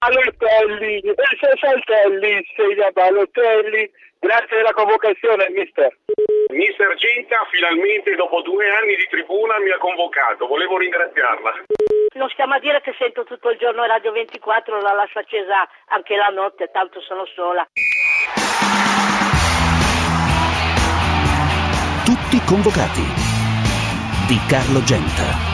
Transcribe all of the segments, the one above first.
Balotelli, Saltelli, Segna Balotelli, grazie della convocazione, mister. Mister Genta finalmente dopo 2 anni di tribuna mi ha convocato, volevo ringraziarla. Non stiamo a dire che sento tutto il giorno Radio 24, la lascio accesa anche la notte, tanto sono sola. Tutti convocati di Carlo Genta.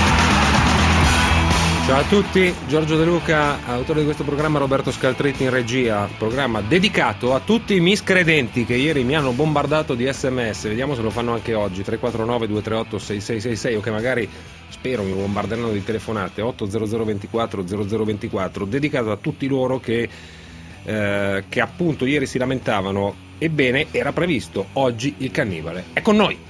Ciao a tutti, Giorgio De Luca, autore di questo programma, Roberto Scaltretti in regia, programma dedicato a tutti i miscredenti che ieri mi hanno bombardato di SMS, vediamo se lo fanno anche oggi, 349 238 6666 o che magari, spero, mi bombarderanno di telefonate, 800 24 0024, dedicato a tutti loro che appunto ieri si lamentavano. Ebbene, era previsto, oggi il cannibale è con noi.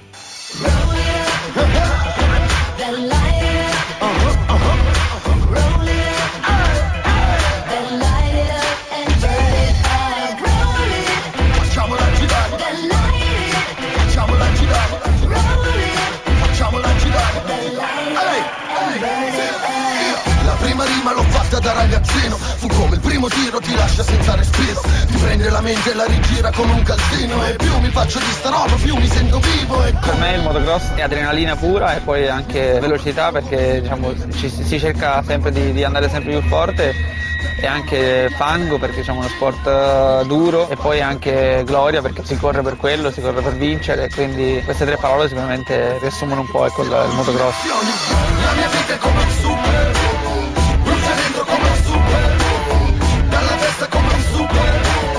Rima l'ho fatta da ragazzino, fu come il primo tiro, ti lascia senza respiro, ti prende la mente e la rigira come un calzino, e più mi faccio di sta roba più mi sento vivo. Per me il motocross è adrenalina pura e poi anche velocità, perché diciamo si cerca sempre di andare sempre più forte, e anche fango perché diciamo uno sport duro, e poi anche gloria perché si corre per quello, si corre per vincere, quindi queste 3 parole sicuramente riassumono un po' il motocross. La mia vita è come un super, brucia dentro come un super, dalla testa come un super.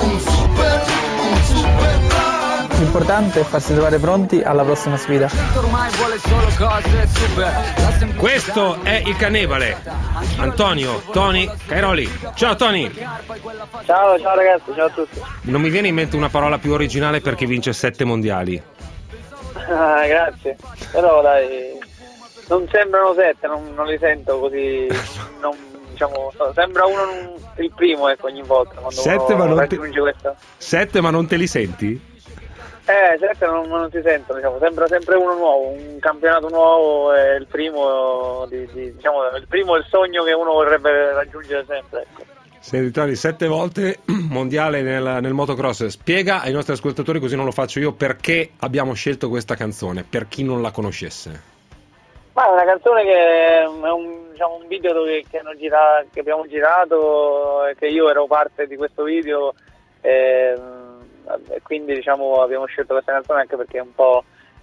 L'importante è farsi trovare pronti alla prossima sfida. Questo è il cannibale, Antonio Tony Cairoli. Ciao Tony. Ciao ragazzi, ciao a tutti. Non mi viene in mente una parola più originale per chi vince 7 mondiali. Grazie, però dai, non sembrano 7, non li sento così, diciamo, sembra uno il primo, ecco, ogni volta quando 7 uno ma non raggiunge questo. 7 ma non te li senti? 7 non si sentono, diciamo, sembra sempre uno nuovo, un campionato nuovo, è il primo diciamo, il primo è il sogno che uno vorrebbe raggiungere sempre, ecco. Senti Tony, 7 volte mondiale nel motocross. Spiega ai nostri ascoltatori, così non lo faccio io, perché abbiamo scelto questa canzone, per chi non la conoscesse. Ma è una canzone che è un video che abbiamo girato, e che io ero parte di questo video, e quindi diciamo abbiamo scelto questa canzone anche perché è un po'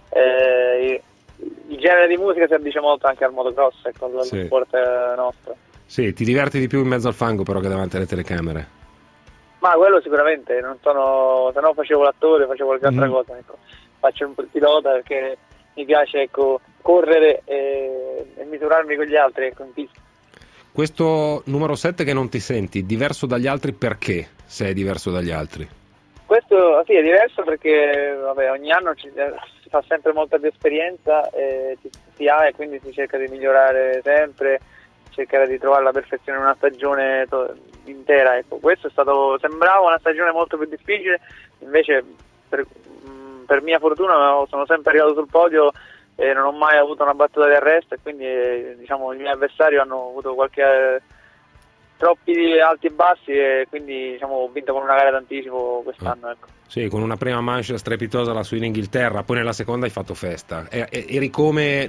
il genere di musica si addice molto anche al motocross, ecco, al sport nostro. Sì, ti diverti di più in mezzo al fango però che davanti alle telecamere. Ma quello sicuramente, non sono, se no facevo l'attore, facevo qualche altra cosa, ecco. Faccio un po' il pilota perché mi piace, ecco, correre e misurarmi con gli altri, ecco, in pista. Questo numero 7 che non ti senti, diverso dagli altri, perché sei diverso dagli altri? Questo sì, è diverso perché vabbè, ogni anno si fa sempre molta più esperienza, si ha, e quindi si cerca di migliorare sempre, cercare di trovare la perfezione in una stagione intera, ecco. Questo sembrava una stagione molto più difficile, invece per mia fortuna sono sempre arrivato sul podio e non ho mai avuto una battuta di arresto, e quindi diciamo i miei avversari hanno avuto troppi alti e bassi, e quindi diciamo ho vinto con una gara d'anticipo quest'anno, ecco. Sì, con una prima manche strepitosa lassù in Inghilterra, poi nella seconda hai fatto festa. Eri come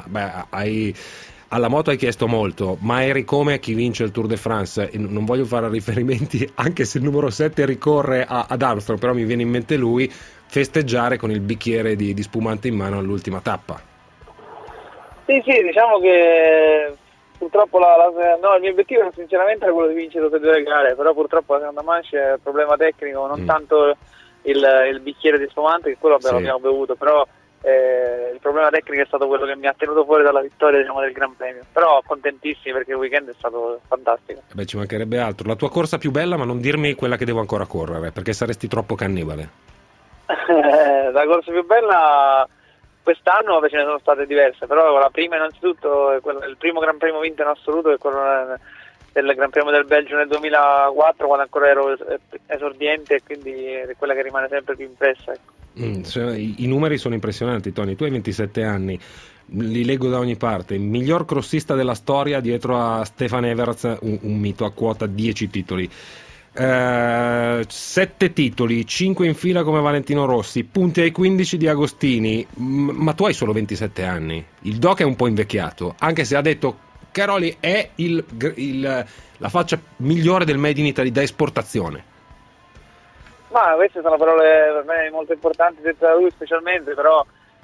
alla moto hai chiesto molto, ma eri come chi vince il Tour de France. E non voglio fare riferimenti, anche se il numero 7 ricorre ad Armstrong, però mi viene in mente lui, festeggiare con il bicchiere di spumante in mano all'ultima tappa. Sì, diciamo che purtroppo il mio obiettivo sinceramente era quello di vincere tutte e 2 le gare, però purtroppo la seconda manche è un problema tecnico, non tanto il bicchiere di spumante, che quello l'abbiamo bevuto, però il problema tecnico è stato quello che mi ha tenuto fuori dalla vittoria, diciamo, del Gran Premio. Però contentissimi perché il weekend è stato fantastico. Beh, ci mancherebbe altro. La tua corsa più bella, ma non dirmi quella che devo ancora correre, perché saresti troppo cannibale. La corsa più bella quest'anno ce ne sono state diverse, però la prima innanzitutto è il primo Gran Premio vinto in assoluto, è quello del Gran Premio del Belgio nel 2004, quando ancora ero esordiente, e quindi è quella che rimane sempre più impressa, ecco. I numeri sono impressionanti, Tony. Tu hai 27 anni, li leggo da ogni parte. Il miglior crossista della storia dietro a Stefan Everts, un mito a quota 10 titoli. 7 titoli, 5 in fila come Valentino Rossi, punti ai 15 di Agostini, ma tu hai solo 27 anni. Il Doc è un po' invecchiato, anche se ha detto Cairoli è la faccia migliore del Made in Italy da esportazione. Ma queste sono parole per me molto importanti, dette da lui specialmente, però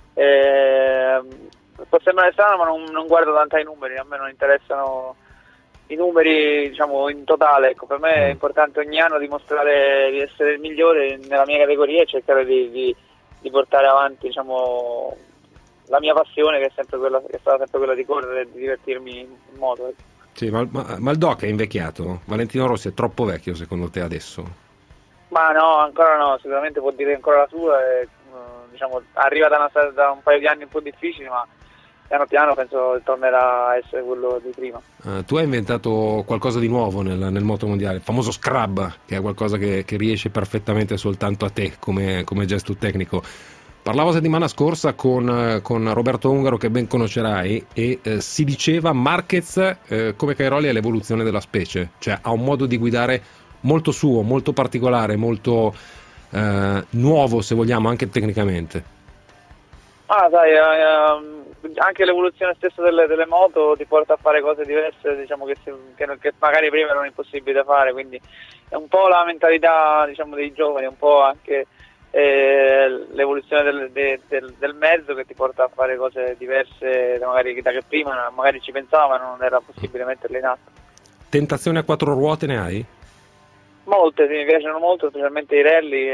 può sembrare strano, ma non guardo tanto ai numeri, a me non interessano i numeri, diciamo, in totale. Ecco, per me è importante ogni anno dimostrare di essere il migliore nella mia categoria e cercare di portare avanti, diciamo, la mia passione, che è stata sempre quella di correre e di divertirmi in moto. Ecco. Sì, ma il Doc è invecchiato? Valentino Rossi è troppo vecchio secondo te adesso? Ma no, ancora no, sicuramente può dire ancora la sua e, diciamo, arriva da un paio di anni un po' difficili, ma piano piano penso tornerà a essere quello di prima. Tu hai inventato qualcosa di nuovo nel moto mondiale, il famoso scrub, che è qualcosa che riesce perfettamente soltanto a te come gesto tecnico. Parlavo settimana scorsa con Roberto Ungaro, che ben conoscerai, e si diceva Marquez come Cairoli è l'evoluzione della specie, cioè ha un modo di guidare molto suo, molto particolare, molto nuovo, se vogliamo, anche tecnicamente. Sai, anche l'evoluzione stessa delle moto ti porta a fare cose diverse, diciamo, che magari prima erano impossibili da fare, quindi è un po' la mentalità, diciamo, dei giovani, un po' anche l'evoluzione del mezzo che ti porta a fare cose diverse magari da che prima magari ci pensava, ma non era possibile metterle in atto. Tentazioni a 4 ruote ne hai? Molte, sì, mi piacciono molto, specialmente i rally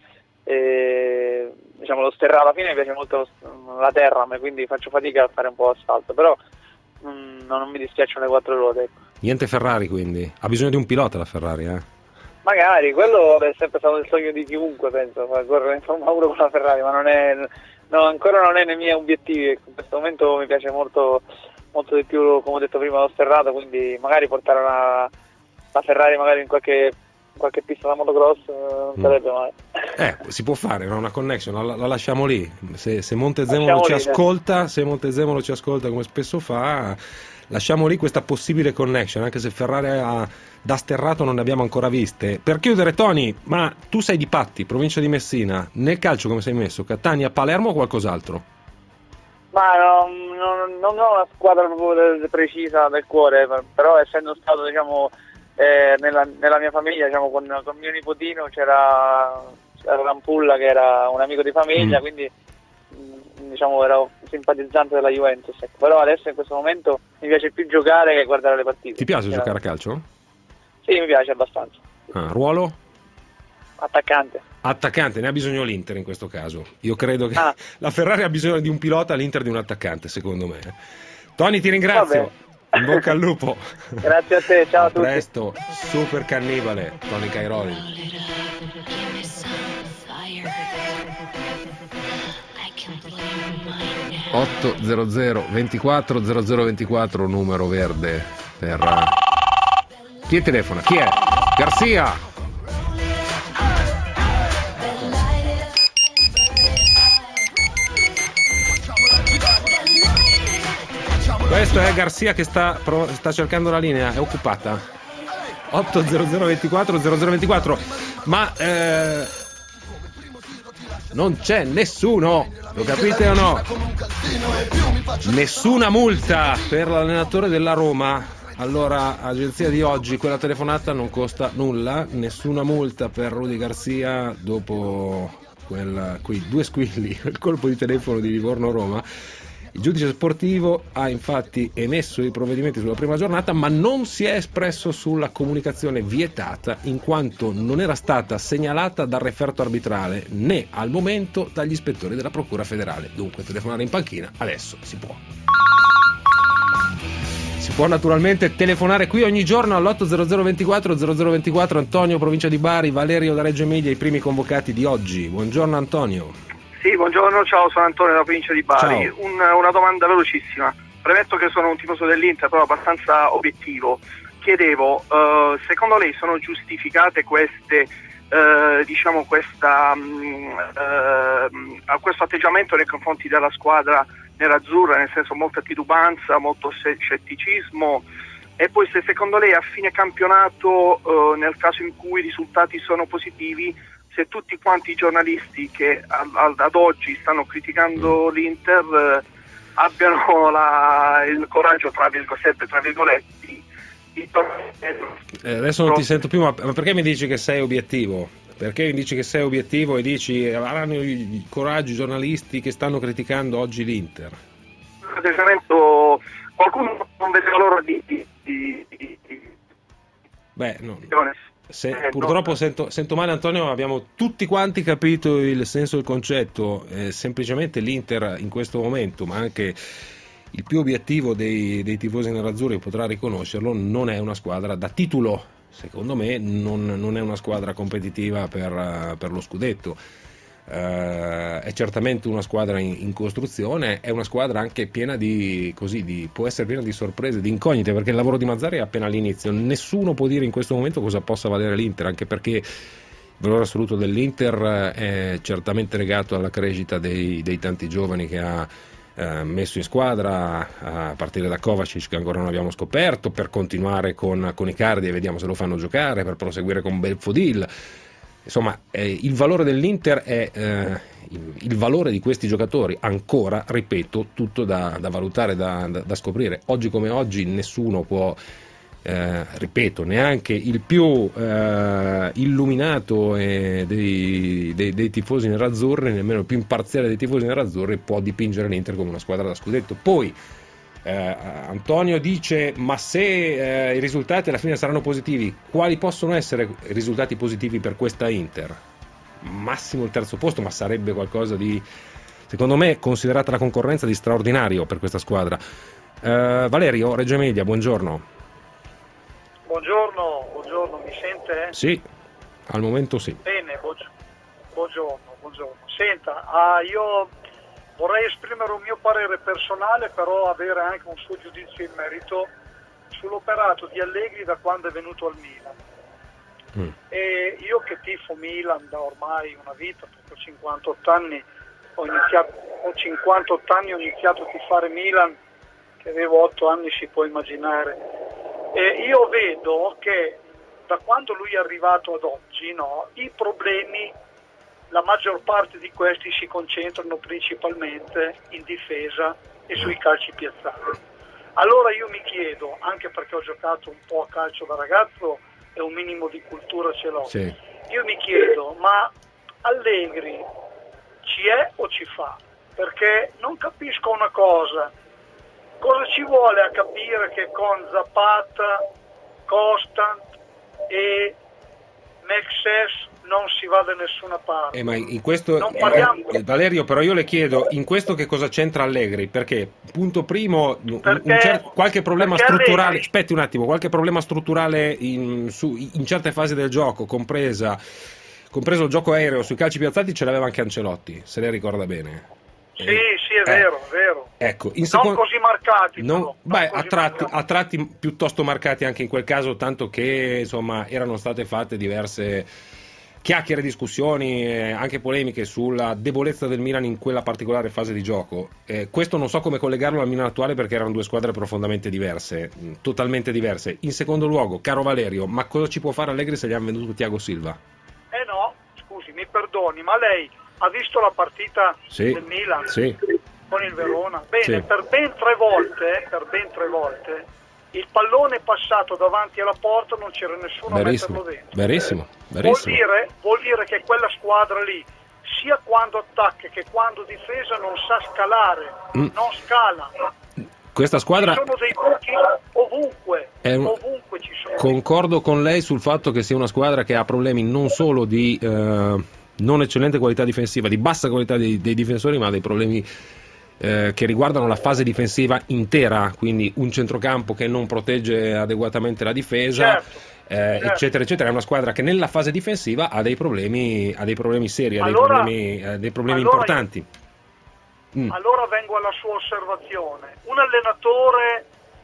e diciamo lo sterrato. Alla fine mi piace molto la terra, quindi faccio fatica a fare un po' asfalto, però non mi dispiacciono le 4 ruote. Ecco. Niente Ferrari, quindi? Ha bisogno di un pilota la Ferrari, Magari, quello è sempre stato il sogno di chiunque, penso, correre in Formula 1 con la Ferrari, ma ancora non è nei miei obiettivi. In questo momento mi piace molto, molto di più, come ho detto prima, lo sterrato, quindi magari portare la Ferrari magari in qualche pista da motocross non sarebbe male. Si può fare, no? Una connection, la lasciamo lì. Se Montezemolo ci ascolta, come spesso fa, lasciamo lì questa possibile connection, anche se Ferrari da sterrato non ne abbiamo ancora viste. Per chiudere, Tony, ma tu sei di Patti, provincia di Messina, nel calcio come sei messo? Catania, Palermo o qualcos'altro? Ma non ho una squadra proprio precisa del cuore, però essendo stato, diciamo, nella mia famiglia, diciamo, con mio nipotino c'era Rampulla, che era un amico di famiglia, quindi diciamo ero simpatizzante della Juventus, ecco. Però adesso in questo momento mi piace più giocare che guardare le partite. Ti piace giocare a calcio? Sì, mi piace abbastanza. Ruolo? Attaccante, ne ha bisogno l'Inter in questo caso. Io credo che la Ferrari ha bisogno di un pilota, l'Inter di un attaccante, secondo me. Tony, ti ringrazio. In bocca al lupo. Grazie a te, ciao a tutti. Presto, super cannibale, Tony Cairoli. (800) numero verde per chi telefona? Chi è? Garcia. Questo è Garcia che sta cercando la linea, è occupata. 800 ma non c'è nessuno, lo capite o no? Nessuna multa per l'allenatore della Roma. Allora, agenzia di oggi, quella telefonata non costa nulla, nessuna multa per Rudy Garcia dopo quei 2 squilli, il colpo di telefono di Livorno-Roma. Il giudice sportivo ha infatti emesso i provvedimenti sulla prima giornata, ma non si è espresso sulla comunicazione vietata, in quanto non era stata segnalata dal referto arbitrale né al momento dagli ispettori della Procura federale. Dunque, telefonare in panchina adesso si può. Si può naturalmente telefonare qui ogni giorno all'80024 Antonio, provincia di Bari, Valerio da Reggio Emilia, i primi convocati di oggi. Buongiorno Antonio. Sì, buongiorno, ciao, sono Antonio della provincia di Bari. Una domanda velocissima. Premetto che sono un tifoso dell'Inter, però abbastanza obiettivo. Chiedevo, secondo lei sono giustificate queste, questo atteggiamento nei confronti della squadra nerazzurra, nel senso molta titubanza, molto scetticismo. E poi se secondo lei a fine campionato, nel caso in cui i risultati sono positivi, se tutti quanti i giornalisti che ad oggi stanno criticando l'Inter abbiano il coraggio, tra virgolette, di adesso non ti sento più, ma perché mi dici che sei obiettivo? Perché mi dici che sei obiettivo e dici avranno il coraggio i giornalisti che stanno criticando oggi l'Inter? Atteggiamento, qualcuno non vede valore di Beh, no. Purtroppo sento male, Antonio, ma abbiamo tutti quanti capito il senso del concetto. Semplicemente l'Inter in questo momento, ma anche il più obiettivo dei tifosi nerazzurri potrà riconoscerlo, non è una squadra da titolo. Secondo me non è una squadra competitiva per lo scudetto. È certamente una squadra in costruzione, è una squadra anche piena può essere piena di sorprese, di incognite, perché il lavoro di Mazzarri è appena all'inizio. Nessuno può dire in questo momento cosa possa valere l'Inter, anche perché il valore assoluto dell'Inter è certamente legato alla crescita dei tanti giovani che ha messo in squadra, a partire da Kovacic, che ancora non abbiamo scoperto, per continuare con Icardi e vediamo se lo fanno giocare, per proseguire con Belfodil. Insomma, il valore dell'Inter è il valore di questi giocatori, ancora, ripeto, tutto da valutare, da scoprire. Oggi come oggi nessuno può, ripeto, neanche il più illuminato dei tifosi nerazzurri, nemmeno il più imparziale dei tifosi nerazzurri può dipingere l'Inter come una squadra da scudetto. Poi Antonio dice: ma se i risultati alla fine saranno positivi, quali possono essere i risultati positivi per questa Inter? Massimo il terzo posto, ma sarebbe qualcosa di, secondo me, considerata la concorrenza, di straordinario per questa squadra. Valerio, Reggio Emilia, buongiorno. Buongiorno, mi sente? Sì, al momento sì. Bene, buongiorno. Senta, io vorrei esprimere un mio parere personale, però avere anche un suo giudizio in merito sull'operato di Allegri da quando è venuto al Milan. E io che tifo Milan da ormai una vita, perché ho 58 anni, ho iniziato a tifare Milan, che avevo 8 anni, si può immaginare. E io vedo che da quando lui è arrivato ad oggi, i problemi, la maggior parte di questi si concentrano principalmente in difesa e sui calci piazzati. Allora io mi chiedo, anche perché ho giocato un po' a calcio da ragazzo e un minimo di cultura ce l'ho, sì. Io mi chiedo, ma Allegri ci è o ci fa? Perché non capisco una cosa ci vuole a capire che con Zapata, Constant e Mexes non si va da nessuna parte. Ma in questo, Valerio, però io le chiedo, in questo che cosa c'entra Allegri? Perché, punto primo, qualche problema strutturale, aspetti un attimo, qualche problema strutturale in certe fasi del gioco, compreso il gioco aereo sui calci piazzati, ce l'aveva anche Ancelotti, se lei ricorda bene. Sì, è vero. Ecco, non così marcati. A tratti piuttosto marcati anche in quel caso, tanto che insomma erano state fatte diverse chiacchiere, discussioni, anche polemiche sulla debolezza del Milan in quella particolare fase di gioco. Questo non so come collegarlo al Milan attuale, perché erano due squadre profondamente diverse, totalmente diverse. In secondo luogo, caro Valerio, ma cosa ci può fare Allegri se gli hanno venduto Thiago Silva? No, scusi, mi perdoni, ma lei ha visto la partita del Milan con il Verona? Bene, per ben tre volte il pallone è passato davanti alla porta, non c'era nessuno a metterlo dentro. Verissimo. Vuol dire che quella squadra lì, sia quando attacca che quando difesa, non sa scalare, non scala. Questa squadra, ci sono dei buchi ovunque ci sono. Concordo con lei sul fatto che sia una squadra che ha problemi non solo di non eccellente qualità difensiva, di bassa qualità dei difensori, ma dei problemi che riguardano la fase difensiva intera, quindi un centrocampo che non protegge adeguatamente la difesa, eccetera eccetera. È una squadra che nella fase difensiva ha dei problemi seri, ha dei problemi importanti. Allora vengo alla sua osservazione. Un allenatore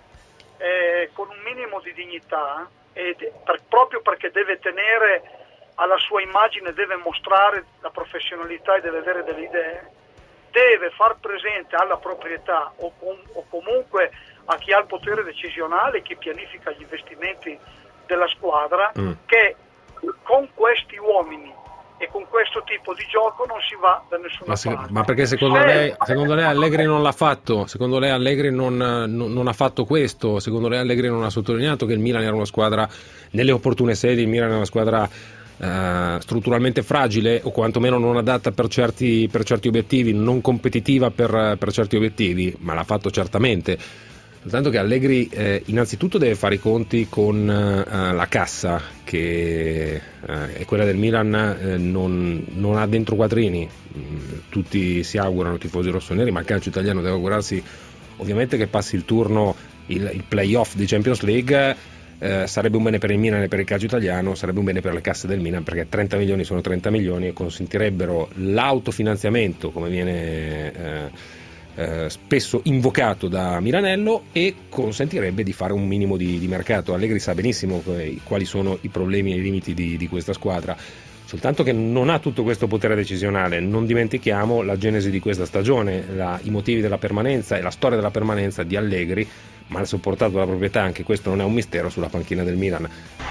con un minimo di dignità, proprio perché deve tenere alla sua immagine, deve mostrare la professionalità e deve avere delle idee, deve far presente alla proprietà o comunque a chi ha il potere decisionale, chi pianifica gli investimenti della squadra, che con questi uomini e con questo tipo di gioco non si va da nessuna parte. Ma perché secondo lei Allegri non l'ha fatto? Secondo lei Allegri non ha fatto questo? Secondo lei Allegri non ha sottolineato che il Milan era una squadra, nelle opportune sedi, il Milan era una squadra strutturalmente fragile, o quantomeno non adatta per certi obiettivi, non competitiva per certi obiettivi? Ma l'ha fatto certamente. Soltanto che Allegri innanzitutto deve fare i conti con la cassa, che è quella del Milan, non ha dentro quattrini. Tutti si augurano, tifosi rossoneri, ma il calcio italiano deve augurarsi ovviamente che passi il turno, il play-off di Champions League. Sarebbe un bene per il Milan e per il calcio italiano, sarebbe un bene per le casse del Milan, perché 30 milioni sono 30 milioni e consentirebbero l'autofinanziamento, come viene spesso invocato da Milanello, e consentirebbe di fare un minimo di mercato. Allegri sa benissimo quali sono i problemi e i limiti di questa squadra, soltanto che non ha tutto questo potere decisionale. Non dimentichiamo la genesi di questa stagione, i motivi della permanenza e la storia della permanenza di Allegri, mal supportato dalla proprietà, anche questo non è un mistero, sulla panchina del Milan.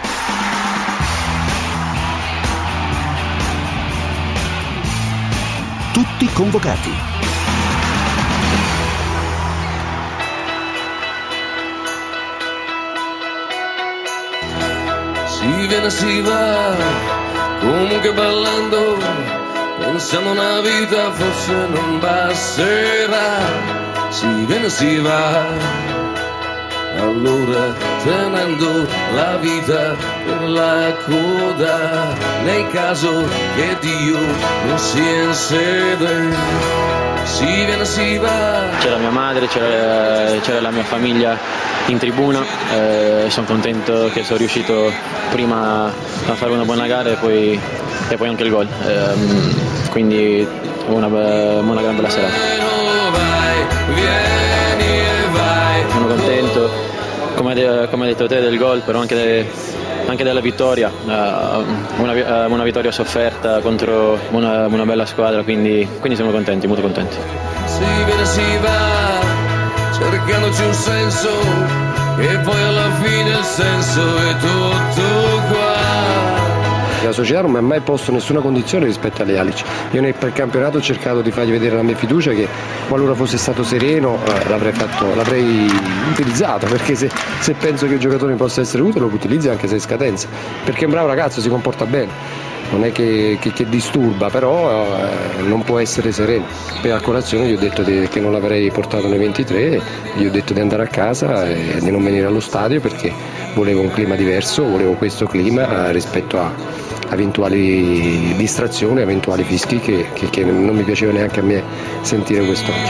Tutti convocati. Si viene, si va, comunque ballando, pensando una vita forse non basterà. Si viene, si va, allora tenendo la vita per la coda, nel caso che Dio non sia in sede. Si viene, si va. C'era mia madre, c'era la mia famiglia in tribuna, sono contento che sono riuscito prima a fare una buona gara e poi anche il gol, quindi una gran bella serata. Sono contento, come hai detto te, del gol, però anche della vittoria, una vittoria sofferta contro una bella squadra, quindi siamo contenti, molto contenti. Si viene, si va, cercandoci un senso, e poi alla fine il senso è tutto qua. La società non mi ha mai posto nessuna condizione rispetto alle Alic. Io nel precampionato ho cercato di fargli vedere la mia fiducia, che qualora fosse stato sereno l'avrei utilizzato, perché se penso che il giocatore possa essere utile lo utilizzi anche se è scadenza, perché è un bravo ragazzo, si comporta bene, non è che disturba, però non può essere sereno. Per la colazione gli ho detto che non l'avrei portato nei 23, gli ho detto di andare a casa e di non venire allo stadio, perché volevo un clima diverso, volevo questo clima rispetto a eventuali distrazioni, eventuali fischi che non mi piaceva neanche a me sentire quest'oggi.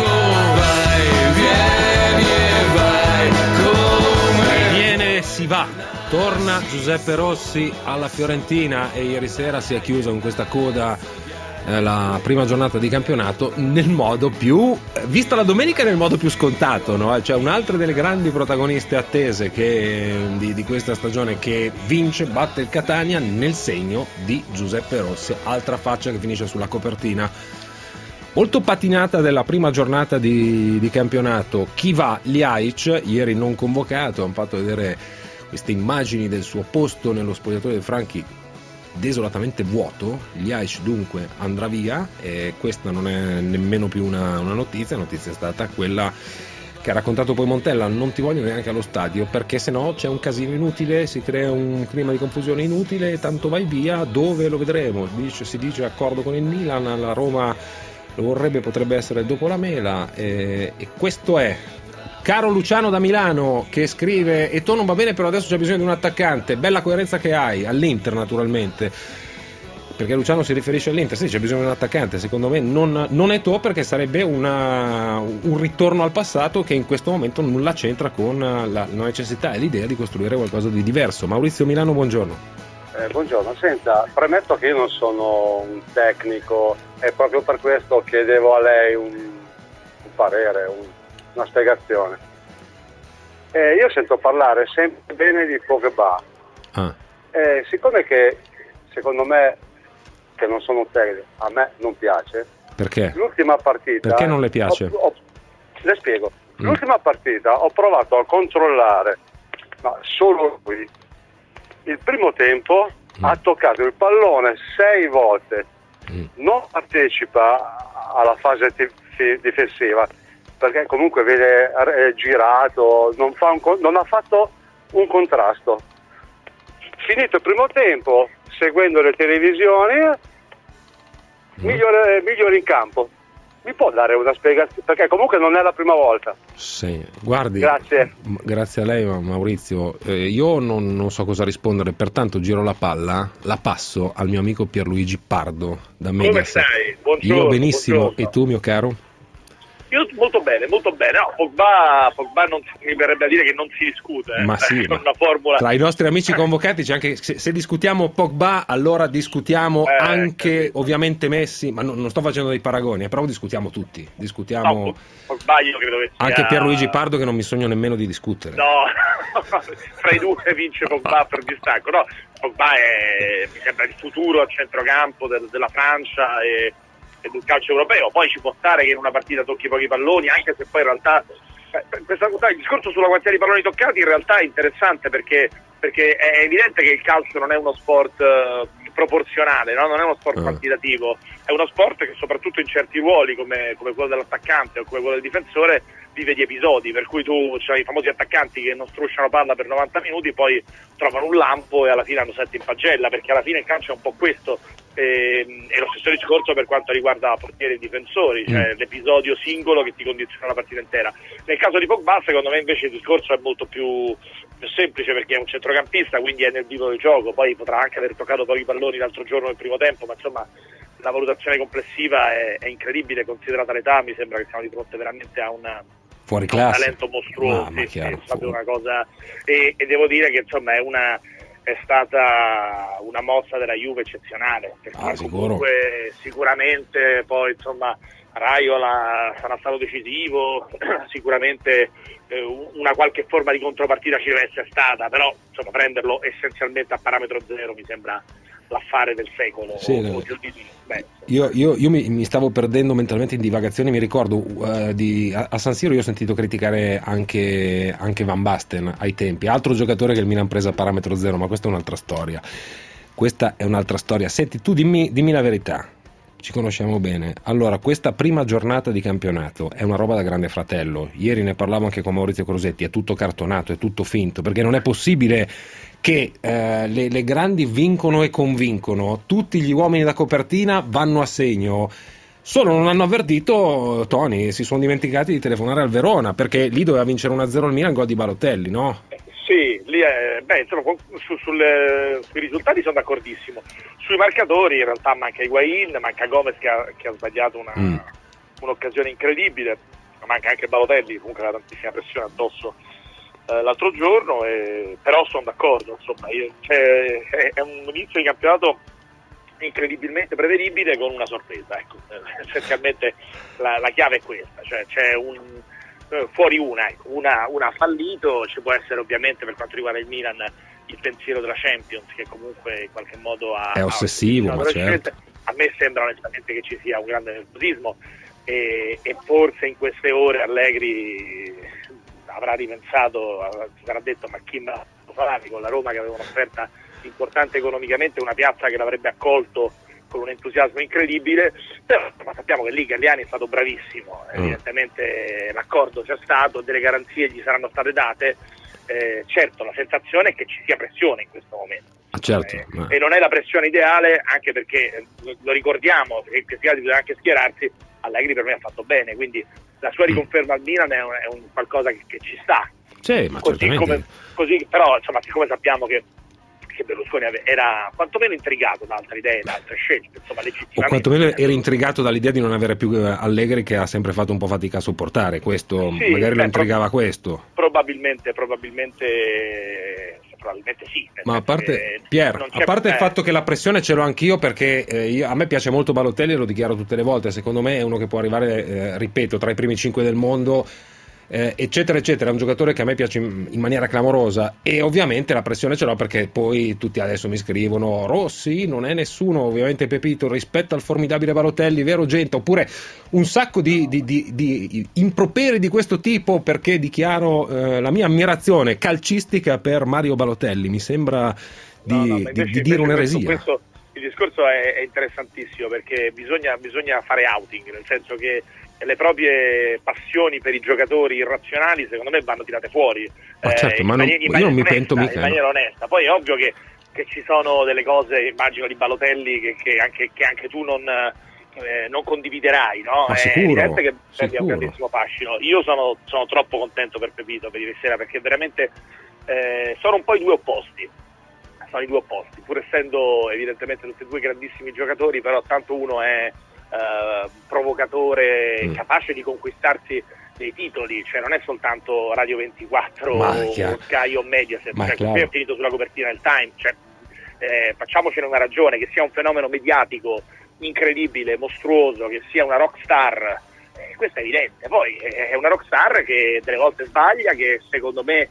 Viene, si va. Torna Giuseppe Rossi alla Fiorentina, e ieri sera si è chiusa con questa coda la prima giornata di campionato nel modo più, vista la domenica, nel modo più scontato, no? Cioè, un'altra delle grandi protagoniste attese di questa stagione, che vince, batte il Catania nel segno di Giuseppe Rossi, altra faccia che finisce sulla copertina. Molto patinata della prima giornata di campionato. Chi va? Ljajic, ieri non convocato, hanno fatto vedere queste immagini del suo posto nello spogliatoio dei Franchi desolatamente vuoto. Ljajic dunque andrà via, e questa non è nemmeno più una notizia. La notizia è stata quella che ha raccontato poi Montella: non ti voglio neanche allo stadio, perché sennò c'è un casino inutile, si crea un clima di confusione inutile, tanto vai via. Dove lo vedremo? Si dice accordo con il Milan, la Roma lo vorrebbe, potrebbe essere dopo la mela, e questo è. Caro Luciano da Milano, che scrive: e tu non va bene, però adesso c'è bisogno di un attaccante. Bella coerenza che hai, all'Inter naturalmente, perché Luciano si riferisce all'Inter. Sì, c'è bisogno di un attaccante, secondo me non è tu, perché sarebbe un ritorno al passato che in questo momento nulla c'entra con la necessità e l'idea di costruire qualcosa di diverso. Maurizio Milano, buongiorno. Buongiorno, senta, premetto che io non sono un tecnico, e proprio per questo chiedevo a lei un parere, una spiegazione. Io sento parlare sempre bene di Pogba. Siccome che secondo me, che non sono un tecnico, a me non piace, Perché? L'ultima partita... Perché non le piace? Le spiego. L'ultima partita ho provato a controllare, ma solo lui. Il primo tempo ha toccato il pallone 6 volte, non partecipa alla fase difensiva, perché comunque viene girato, non ha fatto un contrasto. Finito il primo tempo, seguendo le televisioni, migliore in campo. Mi può dare una spiegazione? Perché comunque non è la prima volta. Sì, guardi. Grazie a lei, Maurizio. Io non so cosa rispondere, pertanto giro la palla, la passo al mio amico Pierluigi Pardo da Mediaset. Come stai? Buongiorno. Io benissimo, buongiorno. E tu, mio caro? Io molto bene. No, Pogba non mi verrebbe a dire che non si discute. Ma sì, una formula. Tra i nostri amici convocati c'è anche, se discutiamo Pogba, allora discutiamo anche ovviamente Messi, ma non sto facendo dei paragoni, però discutiamo tutti. Discutiamo Pogba io credo che sia... anche Pierluigi Pardo, che non mi sogno nemmeno di discutere. No, fra i due vince Pogba per distacco. No, Pogba mi sembra il futuro a centrocampo della Francia e del calcio europeo. Poi ci può stare che in una partita tocchi pochi palloni, anche se poi in realtà il discorso sulla quantità di palloni toccati in realtà è interessante, perché è evidente che il calcio non è uno sport proporzionale, no? Non è uno sport quantitativo, è uno sport che soprattutto in certi ruoli come quello dell'attaccante o come quello del difensore vive di episodi, per cui tu c'hai i famosi attaccanti che non strusciano palla per 90 minuti, poi trovano un lampo e alla fine hanno 7 in pagella, perché alla fine il calcio è un po' questo. E lo stesso discorso per quanto riguarda portieri e difensori, cioè l'episodio singolo che ti condiziona la partita intera. Nel caso di Pogba secondo me invece il discorso è molto più semplice, perché è un centrocampista, quindi è nel vivo del gioco, poi potrà anche aver toccato pochi palloni l'altro giorno nel primo tempo, ma insomma la valutazione complessiva è incredibile considerata l'età. Mi sembra che siamo di fronte veramente a un talento mostruoso, proprio una cosa, e devo dire che insomma è stata una mossa della Juve eccezionale, perché comunque sicuramente poi insomma Raiola sarà stato decisivo, sicuramente una qualche forma di contropartita ci deve essere stata, però insomma prenderlo essenzialmente a parametro zero mi sembra l'affare del secolo. Sì, io mi stavo perdendo mentalmente in divagazioni. Mi ricordo a San Siro io ho sentito criticare anche Van Basten ai tempi, altro giocatore che il Milan prese a parametro zero, ma questa è un'altra storia. Senti, tu dimmi la verità, ci conosciamo bene. Allora, questa prima giornata di campionato è una roba da Grande Fratello. Ieri ne parlavo anche con Maurizio Crosetti, è tutto cartonato, è tutto finto, perché non è possibile che le grandi vincono e convincono, tutti gli uomini da copertina vanno a segno. Solo non hanno avvertito, Tony, si sono dimenticati di telefonare al Verona, perché lì doveva vincere 1-0 il Milan, gol di Balotelli, no? Sì, lì insomma, sui risultati sono d'accordissimo. Sui marcatori in realtà manca Higuain, manca Gomez che ha sbagliato un'occasione incredibile, manca anche Balotelli, comunque aveva tantissima pressione addosso l'altro giorno, però sono d'accordo, insomma, è un inizio di campionato incredibilmente prevedibile con una sorpresa, ecco. Essenzialmente la chiave è questa, cioè c'è fuori una ha fallito. Ci può essere ovviamente, per quanto riguarda il Milan, il pensiero della Champions, che comunque in qualche modo è ossessivo, ma certo. A me sembra onestamente che ci sia un grande nervosismo e forse in queste ore Allegri avrà ripensato, si sarà detto: ma chi me lo farà? Con la Roma che aveva un'offerta importante economicamente, una piazza che l'avrebbe accolto con un entusiasmo incredibile, però ma sappiamo che lì Galliani è stato bravissimo, evidentemente l'accordo c'è stato, delle garanzie gli saranno state date, certo la sensazione è che ci sia pressione in questo momento, e non è la pressione ideale, anche perché lo ricordiamo, che bisogna anche schierarsi. Allegri per me ha fatto bene, quindi la sua riconferma al Milan è un qualcosa che ci sta, ma così, però insomma, siccome sappiamo che Berlusconi era quantomeno intrigato da altre idee, da altre scelte, insomma, legittimamente. O quantomeno era intrigato dall'idea di non avere più Allegri, che ha sempre fatto un po' fatica a sopportare questo, magari lo intrigava questo. Probabilmente sì. Ma a parte il fatto che la pressione ce l'ho anch'io, perché a me piace molto Balotelli e lo dichiaro tutte le volte, secondo me è uno che può arrivare, ripeto, tra i primi 5 del mondo. eccetera eccetera. È un giocatore che a me piace in maniera clamorosa, e ovviamente la pressione ce l'ho perché poi tutti adesso mi scrivono: Rossi non è nessuno, ovviamente Pepito rispetto al formidabile Balotelli, vero gente? Oppure un sacco di improperi di questo tipo, perché dichiaro la mia ammirazione calcistica per Mario Balotelli. Mi sembra di dire un'eresia. Il discorso è interessantissimo, perché bisogna fare outing, nel senso che le proprie passioni per i giocatori irrazionali secondo me vanno tirate fuori, certo, ma io non mi pento mica, in maniera onesta. Poi è ovvio che ci sono delle cose, immagino, di Balotelli che anche tu non condividerai, no? Ma è sicuro, evidente che Pepito ha un grandissimo fascino. Io sono troppo contento per Pepito per ieri sera, perché veramente sono un po' i due opposti, pur essendo evidentemente tutti e due grandissimi giocatori, però tanto uno è provocatore, capace di conquistarsi dei titoli, cioè non è soltanto Radio 24 o Sky o Mediaset, cioè, è finito sulla copertina del Time, cioè, facciamocene una ragione, che sia un fenomeno mediatico incredibile, mostruoso, che sia una rockstar, questo è evidente. Poi è una rockstar che delle volte sbaglia, che secondo me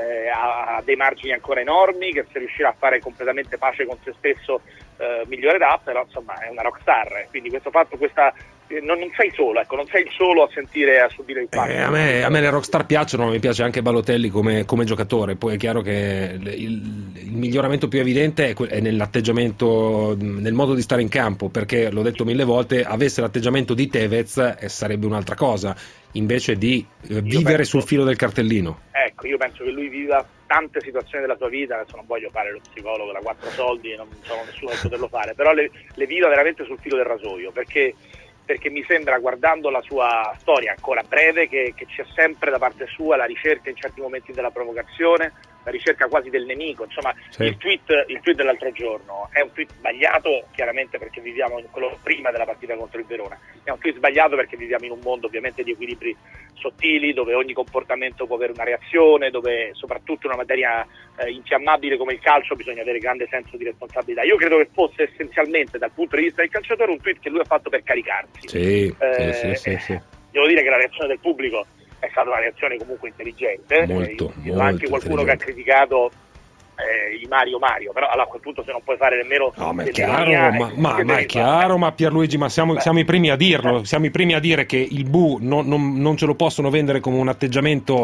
ha dei margini ancora enormi, che se riuscirà a fare completamente pace con se stesso migliorerà, però insomma è una rockstar, quindi questo fatto, non sei solo, ecco, non sei il solo a subire il fatto. A me le rockstar piacciono, ma mi piace anche Balotelli come giocatore. Poi è chiaro che il miglioramento più evidente è nell'atteggiamento, nel modo di stare in campo, perché l'ho detto 1000 volte, avesse l'atteggiamento di Tevez sarebbe un'altra cosa, invece di vivere sul filo del cartellino. Ecco, io penso che lui viva tante situazioni della sua vita, adesso non voglio fare lo psicologo da 4 soldi, non sono nessuno per poterlo fare, però le viva veramente sul filo del rasoio, perché mi sembra, guardando la sua storia ancora breve, che c'è sempre da parte sua la ricerca in certi momenti della provocazione, la ricerca quasi del nemico. Insomma, sì. Il tweet dell'altro giorno è un tweet sbagliato, chiaramente, perché viviamo in quello prima della partita contro il Verona. È un tweet sbagliato perché viviamo in un mondo ovviamente di equilibri sottili, dove ogni comportamento può avere una reazione, dove soprattutto in una materia infiammabile come il calcio bisogna avere grande senso di responsabilità. Io credo che fosse essenzialmente, dal punto di vista del calciatore, un tweet che lui ha fatto per caricarsi. Sì. Devo dire che la reazione del pubblico è stata una reazione comunque intelligente, molto anche qualcuno che ha criticato i Mario, però allora, a quel punto, se non puoi fare nemmeno ma è chiaro, ma è chiaro, ma Pierluigi, ma siamo i primi a dirlo, siamo i primi a dire che il Bu non ce lo possono vendere come un atteggiamento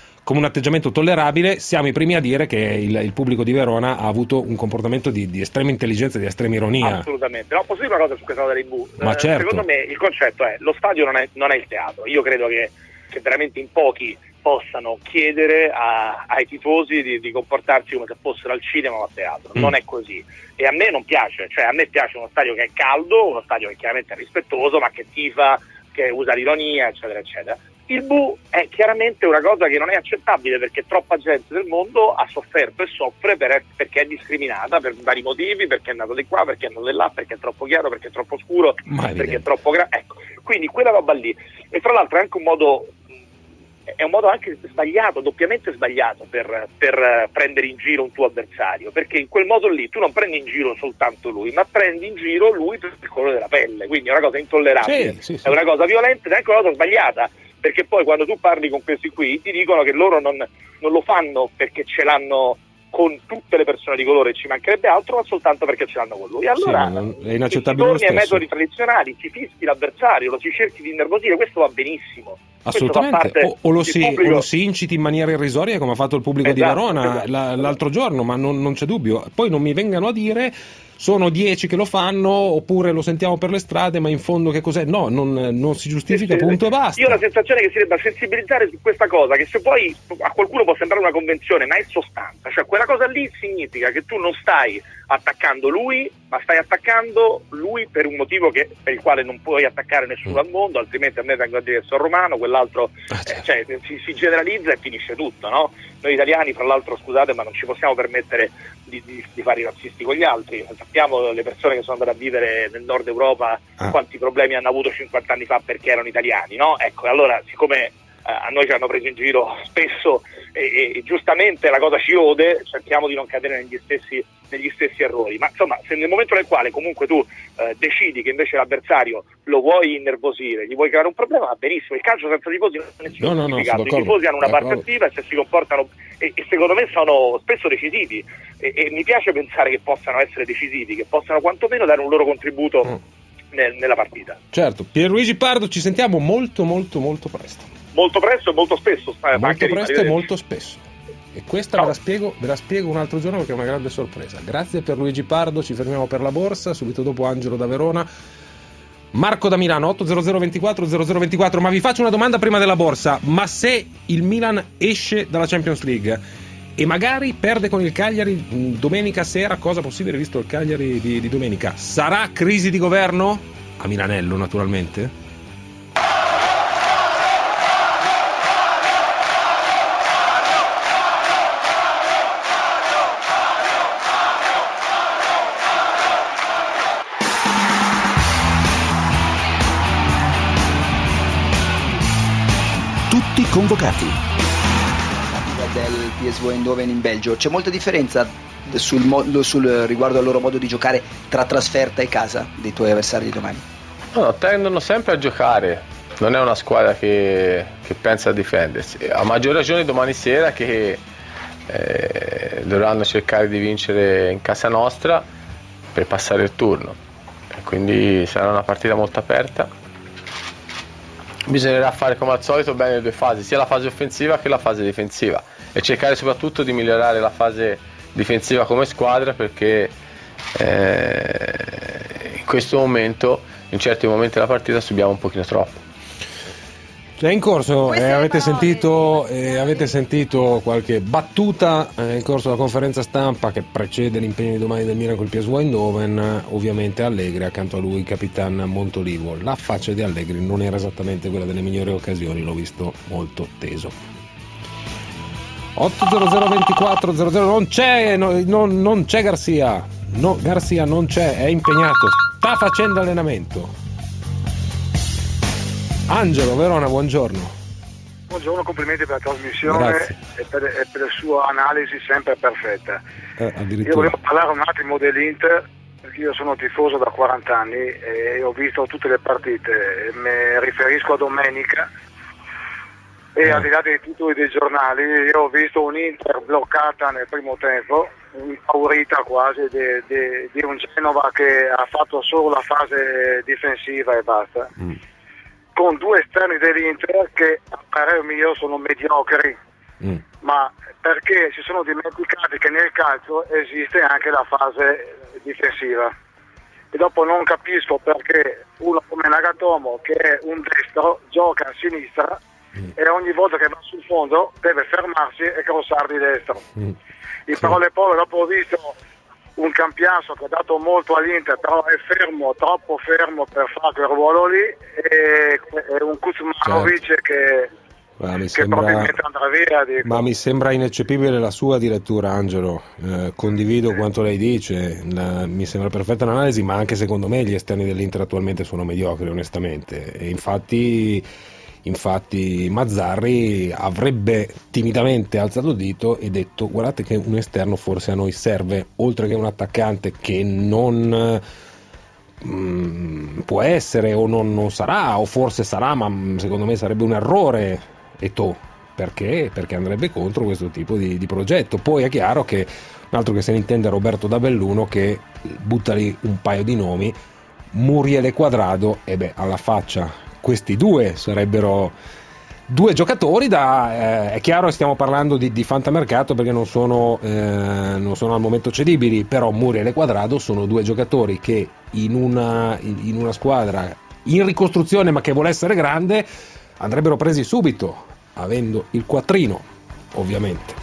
tollerabile. Siamo i primi a dire che il pubblico di Verona ha avuto un comportamento di estrema intelligenza e di estrema ironia. Assolutamente. No, posso dire una cosa su questa cosa dei Bu? Ma certo. Secondo me il concetto è: lo stadio non è il teatro. Io credo che veramente in pochi possano chiedere ai tifosi di comportarsi come se fossero al cinema o a teatro. Non è così, e a me non piace. Cioè, a me piace uno stadio che è caldo, uno stadio che chiaramente è rispettoso, ma che tifa, che usa l'ironia, eccetera eccetera. Il Bu è chiaramente una cosa che non è accettabile, perché troppa gente del mondo ha sofferto e soffre perché è discriminata per vari motivi, perché è nato di qua, perché è nato di là, perché è troppo chiaro, perché è troppo scuro, perché è troppo ecco, quindi quella roba lì. E tra l'altro è anche un modo anche sbagliato, doppiamente sbagliato, per prendere in giro un tuo avversario, perché in quel modo lì tu non prendi in giro soltanto lui, ma prendi in giro lui per il colore della pelle, quindi è una cosa intollerabile, sì. È una cosa violenta ed è anche una cosa sbagliata, perché poi quando tu parli con questi qui ti dicono che loro non lo fanno perché ce l'hanno con tutte le persone di colore, ci mancherebbe altro, ma soltanto perché ce l'hanno con lui. Allora è inaccettabile lo torni ai metodi tradizionali, ci fischi l'avversario, lo si cerchi di innervosire, questo va benissimo. Assolutamente, o lo si inciti in maniera irrisoria, come ha fatto il pubblico di Verona l'altro giorno, ma non c'è dubbio. Poi non mi vengano a dire sono 10 che lo fanno, oppure lo sentiamo per le strade, ma in fondo che cos'è? No, non si giustifica, punto e basta. Io ho la sensazione che si debba sensibilizzare su questa cosa, che se poi a qualcuno può sembrare una convenzione, ma è sostanza, cioè quella cosa lì significa che tu non stai attaccando lui, ma stai attaccando lui per un motivo per il quale non puoi attaccare nessuno al mondo, altrimenti a me vengo a dire che sono romano, quell'altro, cioè si generalizza e finisce tutto, no? Noi italiani, fra l'altro, scusate, ma non ci possiamo permettere di fare i razzisti con gli altri. Sappiamo le persone che sono andate a vivere nel nord Europa quanti problemi hanno avuto 50 anni fa perché erano italiani, no? Ecco, allora, siccome a noi ci hanno preso in giro spesso e giustamente la cosa ci ode, cerchiamo di non cadere negli stessi errori, ma insomma se nel momento nel quale comunque tu decidi che invece l'avversario lo vuoi innervosire, gli vuoi creare un problema, va benissimo. Il calcio senza tifosi non ha nessun significato. I tifosi hanno una parte attiva e se si comportano e secondo me sono spesso decisivi e mi piace pensare che possano essere decisivi, che possano quantomeno dare un loro contributo nella partita. Certo. Pierluigi Pardo, ci sentiamo molto presto. Molto presto e molto spesso. Molto presto e molto spesso. E questa ve la spiego un altro giorno perché è una grande sorpresa. Grazie per Luigi Pardo, ci fermiamo per la borsa, subito dopo Angelo da Verona. Marco da Milano, 80024 ma vi faccio una domanda prima della borsa. Ma se il Milan esce dalla Champions League e magari perde con il Cagliari domenica sera, cosa possibile visto il Cagliari di domenica, sarà crisi di governo? A Milanello naturalmente. Tutti convocati. Del PSV Eindhoven in Belgio, c'è molta differenza riguardo al loro modo di giocare tra trasferta e casa dei tuoi avversari di domani? No, tendono sempre a giocare, non è una squadra che pensa a difendersi, a maggior ragione domani sera che dovranno cercare di vincere in casa nostra per passare il turno, quindi sarà una partita molto aperta. Bisognerà fare come al solito bene le due fasi, sia la fase offensiva che la fase difensiva, e cercare soprattutto di migliorare la fase difensiva come squadra, perché in questo momento, in certi momenti della partita, subiamo un pochino troppo. È in corso, avete sentito qualche battuta in corso della conferenza stampa che precede l'impegno di domani del Milan col PSV Eindhoven. Ovviamente Allegri, accanto a lui Capitan Montolivo. La faccia di Allegri non era esattamente quella delle migliori occasioni, l'ho visto molto teso. 8002400 non c'è Garcia, no, Garcia non c'è, è impegnato, sta facendo allenamento. Angelo, Verona, buongiorno. Buongiorno, complimenti per la trasmissione e per la sua analisi sempre perfetta. Io volevo parlare un attimo dell'Inter, perché io sono tifoso da 40 anni e ho visto tutte le partite. Mi riferisco a domenica e al di là dei titoli dei giornali, io ho visto un'Inter bloccata nel primo tempo, impaurita quasi di un Genova che ha fatto solo la fase difensiva e basta. Con due esterni dell'Inter che a parere mio sono mediocri, ma perché si sono dimenticati che nel calcio esiste anche la fase difensiva, e dopo non capisco perché uno come Nagatomo, che è un destro, gioca a sinistra e ogni volta che va sul fondo deve fermarsi e crossare di destro. In parole povere, dopo ho visto un Campiasso che ha dato molto all'Inter, però è fermo, troppo fermo per fare quel ruolo lì, e un Kuzmanovic che probabilmente andrà via. Ma mi sembra ineccepibile la sua direttura, Angelo. Condivido quanto lei dice, mi sembra perfetta l'analisi, ma anche secondo me gli esterni dell'Inter attualmente sono mediocri, onestamente, e infatti Mazzarri avrebbe timidamente alzato il dito e detto: guardate che un esterno forse a noi serve, oltre che un attaccante che non può essere o non sarà, o forse sarà, ma secondo me sarebbe un errore, perché andrebbe contro questo tipo di progetto. Poi è chiaro che un altro che se ne intende è Roberto da Belluno, che butta lì un paio di nomi, Muriel e Quadrado, e alla faccia, questi due sarebbero due giocatori è chiaro che stiamo parlando di fantamercato, perché non sono al momento cedibili, però Muriel e Quadrado sono due giocatori che in una squadra in ricostruzione ma che vuole essere grande andrebbero presi subito, avendo il quattrino, ovviamente.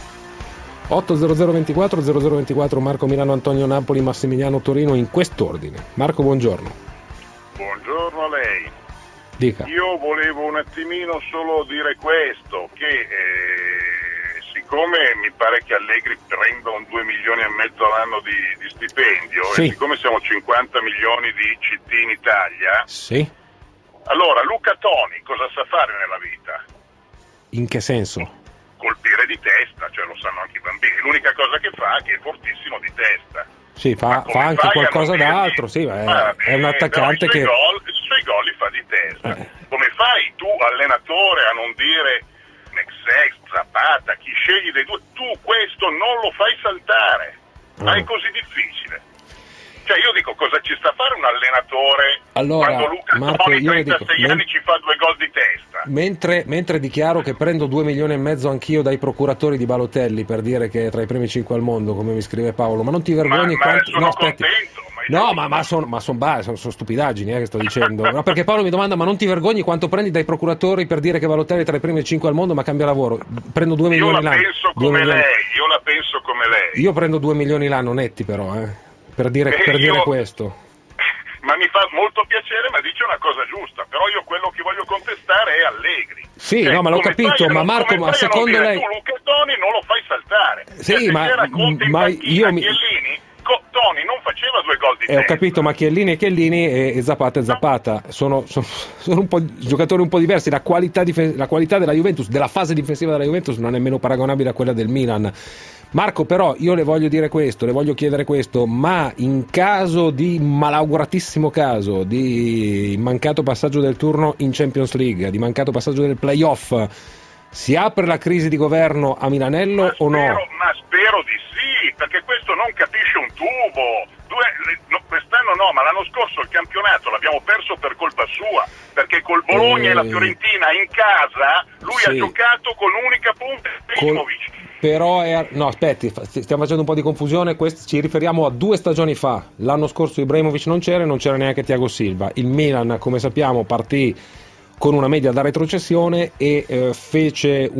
80024 Marco Milano, Antonio Napoli, Massimiliano Torino, in quest'ordine. Marco, buongiorno. Buongiorno a lei. Dica. Io volevo un attimino solo dire questo, che siccome mi pare che Allegri prenda un 2,5 milioni all'anno di stipendio, sì, e siccome siamo 50 milioni di CT in Italia, sì, allora Luca Toni cosa sa fare nella vita? In che senso? Colpire di testa, cioè lo sanno anche i bambini. L'unica cosa che fa è che è fortissimo di testa. Sì, fa anche qualcosa d'altro, sì, è un attaccante che... I suoi gol li fa di testa. Come fai tu, allenatore, a non dire Nexex, Zapata, chi scegli dei due? Tu questo non lo fai saltare, ma è così difficile. Cioè io dico, cosa ci sta a fare un allenatore quando Luca Toni, 36 anni, ci fa 2 gol di testa? Mentre dichiaro che prendo 2,5 milioni anch'io dai procuratori di Balotelli per dire che è tra i primi 5 al mondo, come mi scrive Paolo, ma non ti vergogni quanto... Sono contento. No, ma sono stupidaggini che sto dicendo. No, perché Paolo mi domanda, ma non ti vergogni quanto prendi dai procuratori per dire che Balotelli è tra i primi 5 al mondo ma cambia lavoro? Prendo 2 milioni l'anno. Io la penso come lei. Io prendo 2 milioni l'anno netti però, per dire questo. Ma mi fa molto piacere, ma dice una cosa giusta, però io quello che voglio contestare è Allegri. Sì, no, ma l'ho capito, ma Marco, ma secondo lei... Tu Luca Toni non lo fai saltare. Sì, ma io mi... Toni non faceva 2 gol di testa. Ho capito, ma Chiellini è Chiellini e Zapata è Zapata. Sono un po' giocatori un po' diversi. La qualità della Juventus, della fase difensiva della Juventus, non è nemmeno paragonabile a quella del Milan. Marco, però io le voglio dire questo, le voglio chiedere questo, ma in caso di malauguratissimo caso di mancato passaggio del turno in Champions League, di mancato passaggio del playoff, si apre la crisi di governo a Milanello o no? Ma spero di sì, perché questo non capisce un tubo. Quest'anno no, ma l'anno scorso il campionato l'abbiamo perso per colpa sua, perché col Bologna e la Fiorentina in casa lui ha giocato con l'unica punta Ibrahimovic. Però no, aspetti, stiamo facendo un po' di confusione. Ci riferiamo a 2 stagioni fa. L'anno scorso Ibrahimovic non c'era neanche Thiago Silva. Il Milan, come sappiamo, partì con una media da retrocessione e fece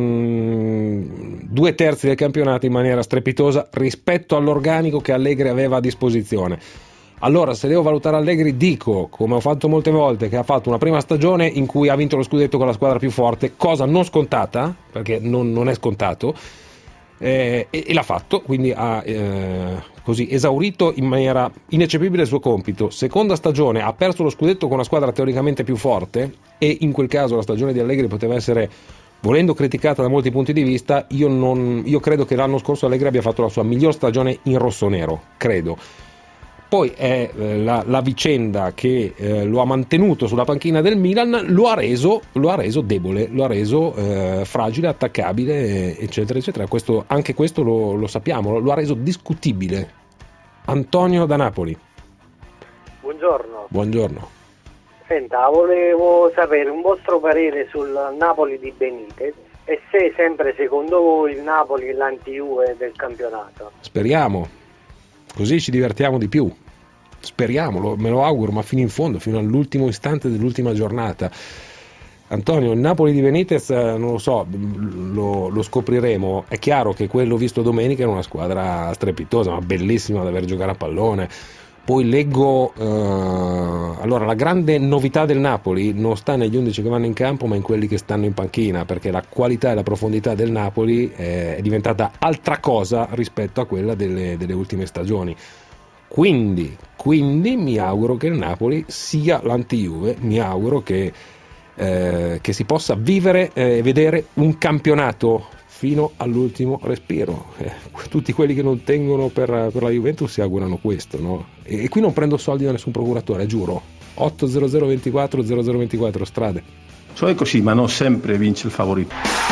2/3 del campionato in maniera strepitosa rispetto all'organico che Allegri aveva a disposizione. Allora, se devo valutare Allegri, dico, come ho fatto molte volte, che ha fatto una prima stagione in cui ha vinto lo scudetto con la squadra più forte, cosa non scontata, perché non è scontato, e l'ha fatto, quindi ha così esaurito in maniera ineccepibile il suo compito. Seconda stagione, ha perso lo scudetto con una squadra teoricamente più forte, e in quel caso la stagione di Allegri poteva essere, volendo, criticata da molti punti di vista. Io credo che l'anno scorso Allegri abbia fatto la sua miglior stagione in rossonero, credo. Poi è la vicenda che lo ha mantenuto sulla panchina del Milan, lo ha reso debole, lo ha reso fragile, attaccabile, eccetera, eccetera. Anche questo lo sappiamo, lo ha reso discutibile. Antonio da Napoli. Buongiorno. Senta, volevo sapere un vostro parere sul Napoli di Benitez e se sempre secondo voi il Napoli è l'anti-Juve del campionato. Speriamo. Così ci divertiamo di più, speriamo, me lo auguro, ma fino in fondo, fino all'ultimo istante dell'ultima giornata. Antonio, il Napoli di Benitez non lo so, lo scopriremo. È chiaro che quello visto domenica è una squadra strepitosa, ma bellissima da ver giocare a pallone. Poi leggo, allora la grande novità del Napoli non sta negli 11 che vanno in campo, ma in quelli che stanno in panchina, perché la qualità e la profondità del Napoli è diventata altra cosa rispetto a quella delle ultime stagioni. Quindi mi auguro che il Napoli sia l'anti-Juve, mi auguro che si possa vivere e vedere un campionato fino all'ultimo respiro. Tutti quelli che non tengono per la Juventus si augurano questo, no? E qui non prendo soldi da nessun procuratore, giuro. 80024 0024 strade. È così, ma non sempre vince il favorito.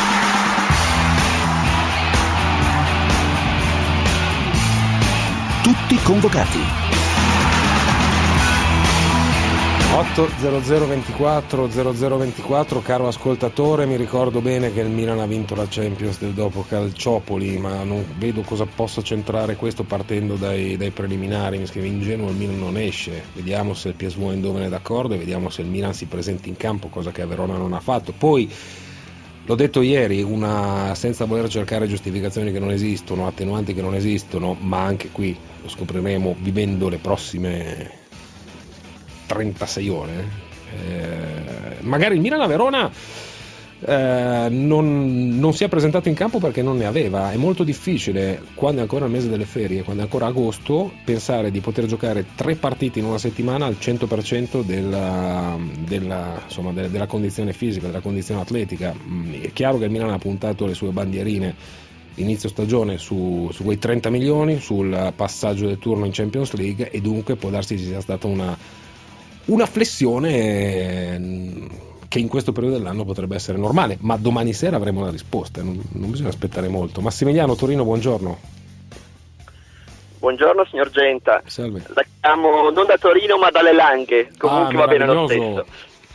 Tutti convocati. 80024 0024, caro ascoltatore, mi ricordo bene che il Milan ha vinto la Champions del dopo Calciopoli, ma non vedo cosa possa centrare questo partendo dai preliminari. Mi scrive ingenuo, il Milan non esce, vediamo se il PSV Eindhoven è d'accordo e vediamo se il Milan si presenta in campo, cosa che a Verona non ha fatto. Poi l'ho detto ieri, senza voler cercare giustificazioni che non esistono, attenuanti che non esistono, ma anche qui lo scopriremo vivendo le prossime 36 ore. Magari il Milan a Verona non si è presentato in campo perché non ne aveva. È molto difficile, quando è ancora il mese delle ferie, quando è ancora agosto, pensare di poter giocare 3 partite in una settimana al 100% della condizione fisica, della condizione atletica. È chiaro che il Milan ha puntato le sue bandierine inizio stagione su quei 30 milioni, sul passaggio del turno in Champions League, e dunque può darsi ci sia stata una flessione che in questo periodo dell'anno potrebbe essere normale, ma domani sera avremo la risposta, non bisogna aspettare molto. Massimiliano, Torino, buongiorno. Buongiorno signor Genta. Salve. La chiamo non da Torino ma dalle Langhe, comunque va bene lo stesso.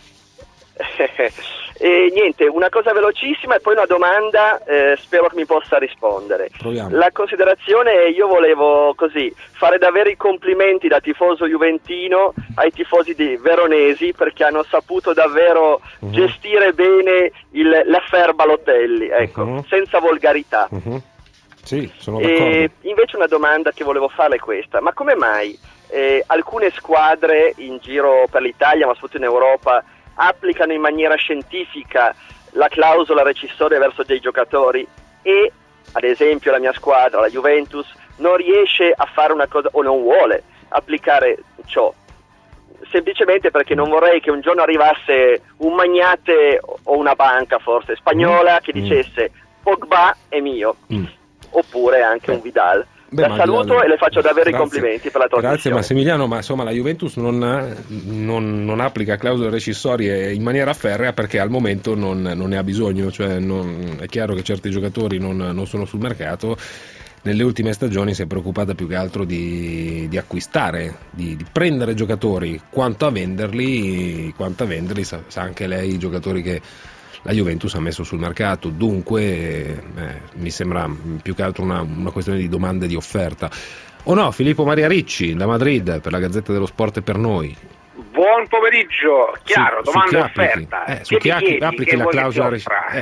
E niente, una cosa velocissima e poi una domanda, spero che mi possa rispondere. Proviamo. La considerazione, io volevo così fare davvero i complimenti da tifoso juventino ai tifosi di veronesi, perché hanno saputo davvero gestire bene l'affaire Balotelli, ecco, senza volgarità. Sì, sono d'accordo. E invece una domanda che volevo fare è questa: ma come mai alcune squadre in giro per l'Italia, ma soprattutto in Europa, applicano in maniera scientifica la clausola rescissoria verso dei giocatori e, ad esempio, la mia squadra, la Juventus, non riesce a fare una cosa o non vuole applicare ciò? Semplicemente perché non vorrei che un giorno arrivasse un magnate o una banca forse spagnola che dicesse Pogba è mio, oppure anche un Vidal. La saluto e le faccio davvero i complimenti per la trasmissione. Grazie Massimiliano, ma insomma la Juventus non applica clausole rescissorie in maniera ferrea perché al momento non ne ha bisogno, cioè è chiaro che certi giocatori non sono sul mercato. Nelle ultime stagioni si è preoccupata più che altro di acquistare, di prendere giocatori, quanto a venderli sa anche lei i giocatori che la Juventus ha messo sul mercato, dunque mi sembra più che altro una questione di domanda e di offerta. O no, Filippo Maria Ricci da Madrid per la Gazzetta dello Sport e per noi. Buon pomeriggio, chiaro, domanda e offerta. Su chi applichi la clausola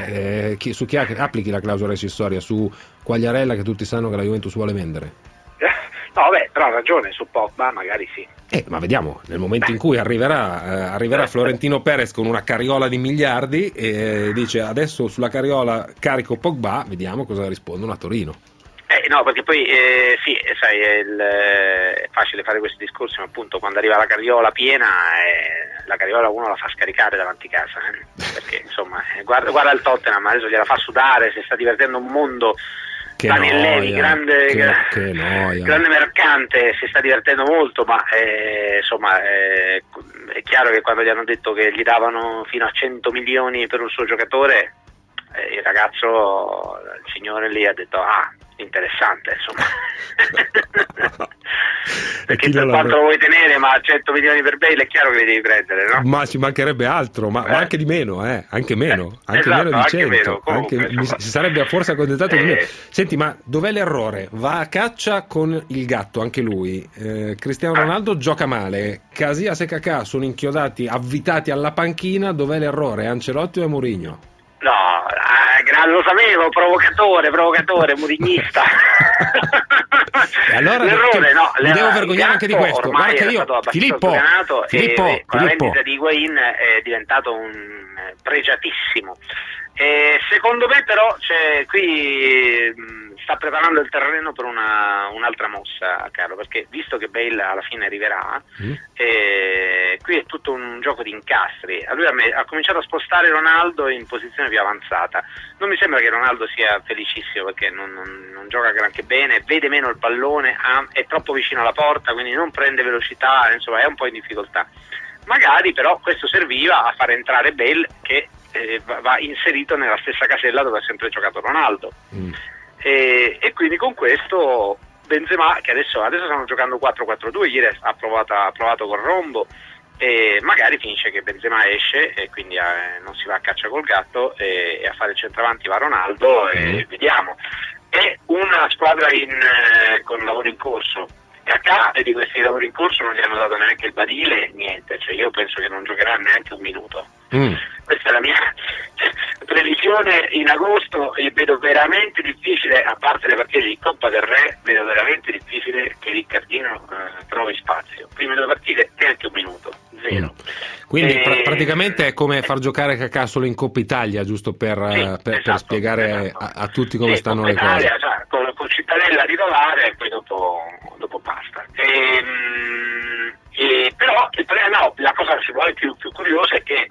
rescissoria? Su Quagliarella, che tutti sanno che la Juventus vuole vendere? No, vabbè, però ha ragione, su Pogba magari sì. Ma vediamo, nel momento in cui arriverà Florentino Perez con una carriola di miliardi e dice adesso sulla carriola carico Pogba, vediamo cosa rispondono a Torino. No, perché poi sì, sai, è facile fare questi discorsi, ma appunto quando arriva la carriola piena, la carriola uno la fa scaricare davanti casa, perché insomma, guarda il Tottenham, adesso gliela fa sudare, si sta divertendo un mondo. Daniel grande mercante, si sta divertendo molto, ma insomma è chiaro che quando gli hanno detto che gli davano fino a 100 milioni per un suo giocatore, il ragazzo, il signore lì ha detto interessante, insomma. Perché per quanto lo vuoi tenere, ma 100 milioni per Bale è chiaro che li devi prendere, no? Ma ci mancherebbe altro, ma anche di meno, anche meno, esatto, meno di 100, meno, comunque, si sarebbe forse accontentato di meno. Senti, ma dov'è l'errore? Va a caccia con il gatto anche lui, Cristiano Ronaldo gioca male, Casillas e Kakà sono inchiodati, avvitati alla panchina, dov'è l'errore? Ancelotti o Mourinho? No, lo sapevo, provocatore, murignista. E allora l'errore, mi devo vergognare anche di questo. Guarda che io, Filippo, con la vendita di Higuain è diventato un pregiatissimo. Secondo me però qui sta preparando il terreno per un'altra mossa, Carlo, perché visto che Bale alla fine arriverà, qui è tutto un gioco di incastri. Lui ha cominciato a spostare Ronaldo in posizione più avanzata. Non mi sembra che Ronaldo sia felicissimo perché non gioca granché bene, vede meno il pallone, è troppo vicino alla porta, quindi non prende velocità, insomma è un po' in difficoltà. Magari però questo serviva a far entrare Bale, che va inserito nella stessa casella dove ha sempre giocato Ronaldo. E quindi con questo Benzema, che adesso stanno giocando 4-4-2, ieri ha provato col rombo, e magari finisce che Benzema esce e quindi non si va a caccia col gatto e a fare il centravanti va Ronaldo, e vediamo. È una squadra con lavoro in corso. Kakà, e di questi lavori in corso non gli hanno dato neanche il badile, niente, cioè io penso che non giocherà neanche un minuto. Questa è la mia previsione in agosto, e vedo veramente difficile, a parte le partite di Coppa del Re, vedo veramente difficile che Riccardino trovi spazio. Prime 2 partite neanche un minuto, zero. Quindi praticamente è come far giocare Kakà solo in Coppa Italia, giusto per spiegare a tutti come stanno le cose. Italia, cioè, con Cittadella titolare e poi dopo basta. Però la cosa che si vuole più curiosa è che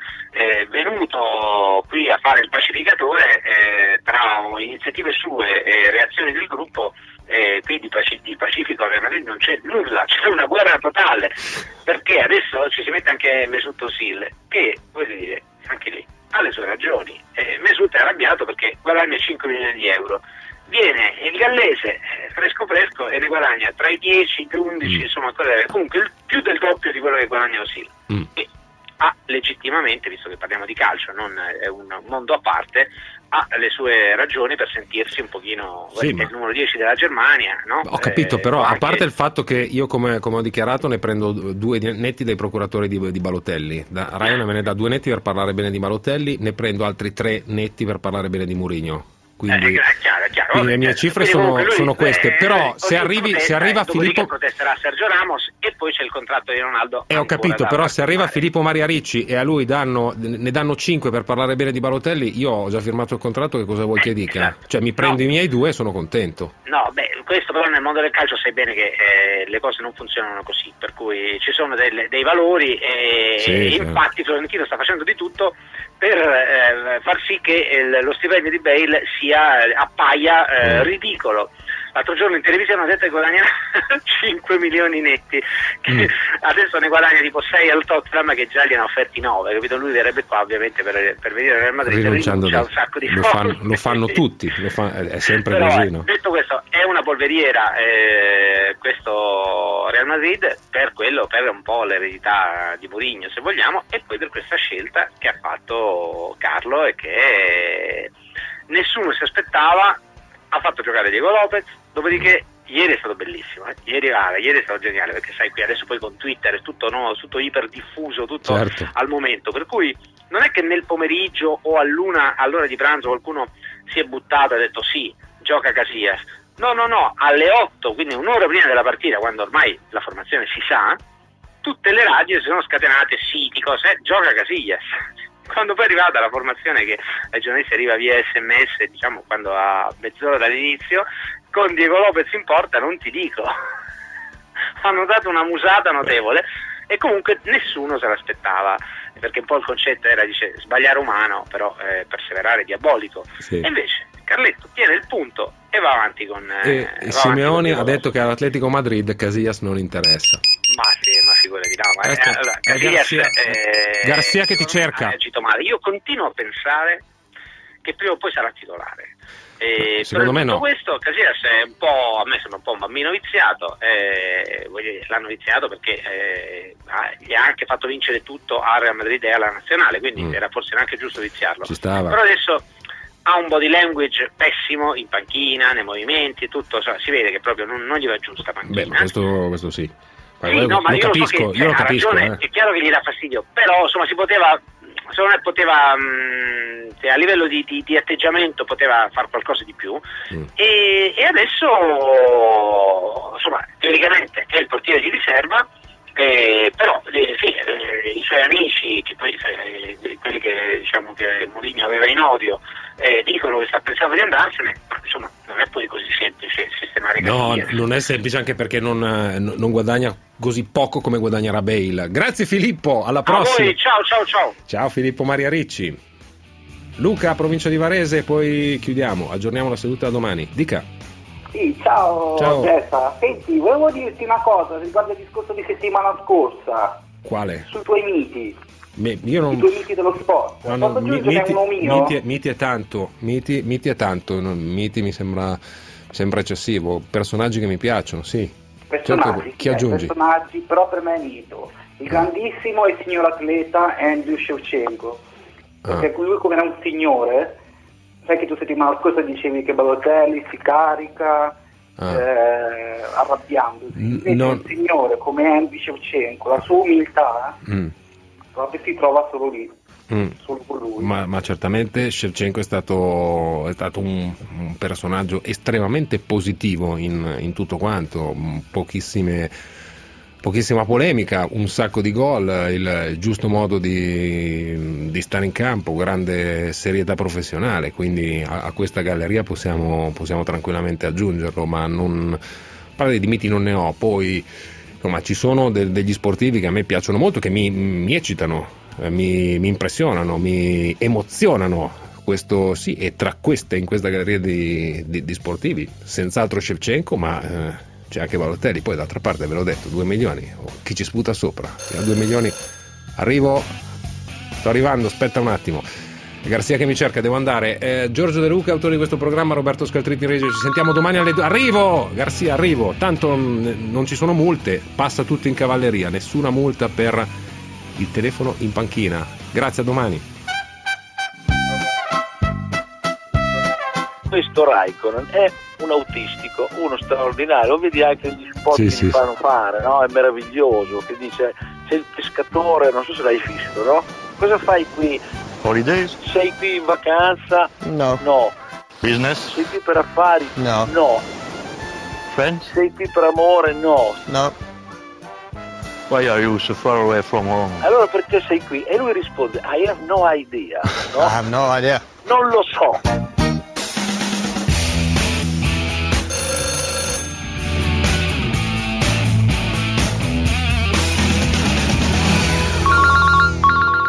venuto qui a fare il pacificatore, tra iniziative sue e reazioni del gruppo, qui di Pacifico a Real Madrid non c'è nulla, c'è una guerra totale, perché adesso ci si mette anche Mesut Özil, che voglio dire, anche lì ha le sue ragioni. Mesut è arrabbiato perché guadagna 5 milioni di euro. Viene il gallese fresco e ne guadagna tra i 10 e 11, insomma, comunque più del doppio di quello che guadagna Özil. E ha legittimamente, visto che parliamo di calcio, non è un mondo a parte, ha le sue ragioni per sentirsi un pochino il numero 10 della Germania, no? Ho capito, però a parte il fatto che io come ho dichiarato ne prendo 2 netti dai procuratori di Balotelli, Ryan me ne dà 2 netti per parlare bene di Balotelli, ne prendo altri 3 netti per parlare bene di Mourinho. Quindi, chiaro. Le mie cifre sono queste, però se arriva Filippo protesterà Sergio Ramos e poi c'è il contratto di Ronaldo. Ho capito, però se arriva Filippo Maria Ricci e a lui ne danno 5 per parlare bene di Balotelli, io ho già firmato il contratto, che cosa vuoi che dica? Esatto. Cioè mi prendo i miei 2 e sono contento. No, questo però nel mondo del calcio sai bene che le cose non funzionano così, per cui ci sono dei valori e infatti Florentino sta facendo di tutto per far sì che lo stipendio di Bale appaia ridicolo. L'altro giorno in televisione hanno detto che guadagnerà 5 milioni netti, che adesso ne guadagna tipo 6 al Tottenham, che già gliene ha offerti 9, capito? Lui verrebbe qua ovviamente per venire al Real Madrid, rinuncia un sacco di cose. Lo fanno tutti, è sempre però, così, no? Detto questo, è una polveriera questo Real Madrid per un po' l'eredità di Mourinho, se vogliamo, e poi per questa scelta che ha fatto Carlo e che nessuno si aspettava. Ha fatto giocare Diego Lopez, dopodiché ieri è stato bellissimo, ieri è stato geniale, perché sai, qui adesso poi con Twitter è tutto iper diffuso, tutto al momento, per cui non è che nel pomeriggio o all'ora di pranzo qualcuno si è buttato e ha detto sì, gioca Casillas. No, alle 8, quindi un'ora prima della partita, quando ormai la formazione si sa, tutte le radio si sono scatenate, siti, cose, gioca Casillas. Quando poi è arrivata la formazione, che ai giornalisti arriva via SMS, diciamo quando a mezz'ora dall'inizio, con Diego Lopez in porta, non ti dico, hanno dato una musata notevole e comunque nessuno se l'aspettava, perché un po' il concetto era, sbagliare umano, però perseverare diabolico. Sì. E invece Carletto tiene il punto e va avanti con Simeone ha detto che all'Atletico Madrid Casillas non interessa. Ma figurati, no, Garcia che ti cerca. Male. Io continuo a pensare che prima o poi sarà titolare. Secondo me no. Questo Casillas è a me sembra un po' un bambino viziato, l'hanno viziato perché gli ha anche fatto vincere tutto a Real Madrid e alla Nazionale, quindi era forse neanche giusto viziarlo. Ci stava. Però adesso ha un body language pessimo in panchina, nei movimenti e tutto, si vede che proprio non gli va giusta panchina. Beh, ma questo sì. Sì, no, ma io lo capisco, è chiaro che gli dà fastidio, però insomma secondo me poteva a livello di atteggiamento poteva fare qualcosa di più e adesso insomma teoricamente è il portiere di riserva, però i suoi amici, che poi quelli che diciamo che Mourinho aveva in odio, dicono che sta pensando di andarsene, ma insomma non è poi così semplice sistemare Casillas. No, non è semplice, anche perché non guadagna così poco come guadagnerà Bale. Grazie Filippo, alla prossima. A voi, ciao. Ciao Filippo Maria Ricci. Luca, provincia di Varese, poi chiudiamo, aggiorniamo la seduta domani. Dica. Sì, ciao. Jessa. Senti, volevo dirti una cosa riguardo il discorso di settimana scorsa. Quale? Sui tuoi miti. I tuoi miti dello sport. Posso aggiungere uno mio? Miti è tanto. Miti mi sembra eccessivo. Personaggi che mi piacciono, sì. Personaggi, chi aggiungi? Personaggi, però per me è mito. Il grandissimo e signor atleta Andriy Shevchenko. Perché lui, come era un signore, sai che tu settimana scorsa dicevi che Balotelli si carica arrabbiandosi. Invece un signore come Andriy Shevchenko, la sua umiltà proprio si trova solo lì. Solo con lui. Ma certamente Shevchenko è stato un personaggio estremamente positivo in tutto quanto, pochissime pochissima polemica, un sacco di gol, il giusto modo di stare in campo, grande serietà professionale, quindi a questa galleria possiamo tranquillamente aggiungerlo, ma non parlare di miti non ne ho. Poi insomma ci sono degli sportivi che a me piacciono molto, che mi eccitano, mi impressionano, mi emozionano. Questo sì, e in questa galleria di sportivi senz'altro Shevchenko, ma c'è anche Balotelli. Poi d'altra parte ve l'ho detto, 2 milioni, chi ci sputa sopra? A 2 milioni sto arrivando, aspetta un attimo. Garzia che mi cerca, devo andare. Giorgio De Luca, autore di questo programma, Roberto Scaltritti in regia, ci sentiamo domani alle 2. Arrivo! Garzia, arrivo, tanto non ci sono multe, passa tutto in cavalleria, nessuna multa per il telefono in panchina. Grazie, a domani. Questo Raikkonen è un autistico, uno straordinario, vedi anche gli spot che gli fanno fare, no? È meraviglioso, che dice c'è il pescatore, non so se l'hai visto, no? Cosa fai qui? Holidays? Sei qui in vacanza? No. No. Business? Sei qui per affari? No. No. Friends? Sei qui per amore? No. No. Why are you so far away from home? Allora perché sei qui? E lui risponde, I have no idea, no? I have no idea. Non lo so.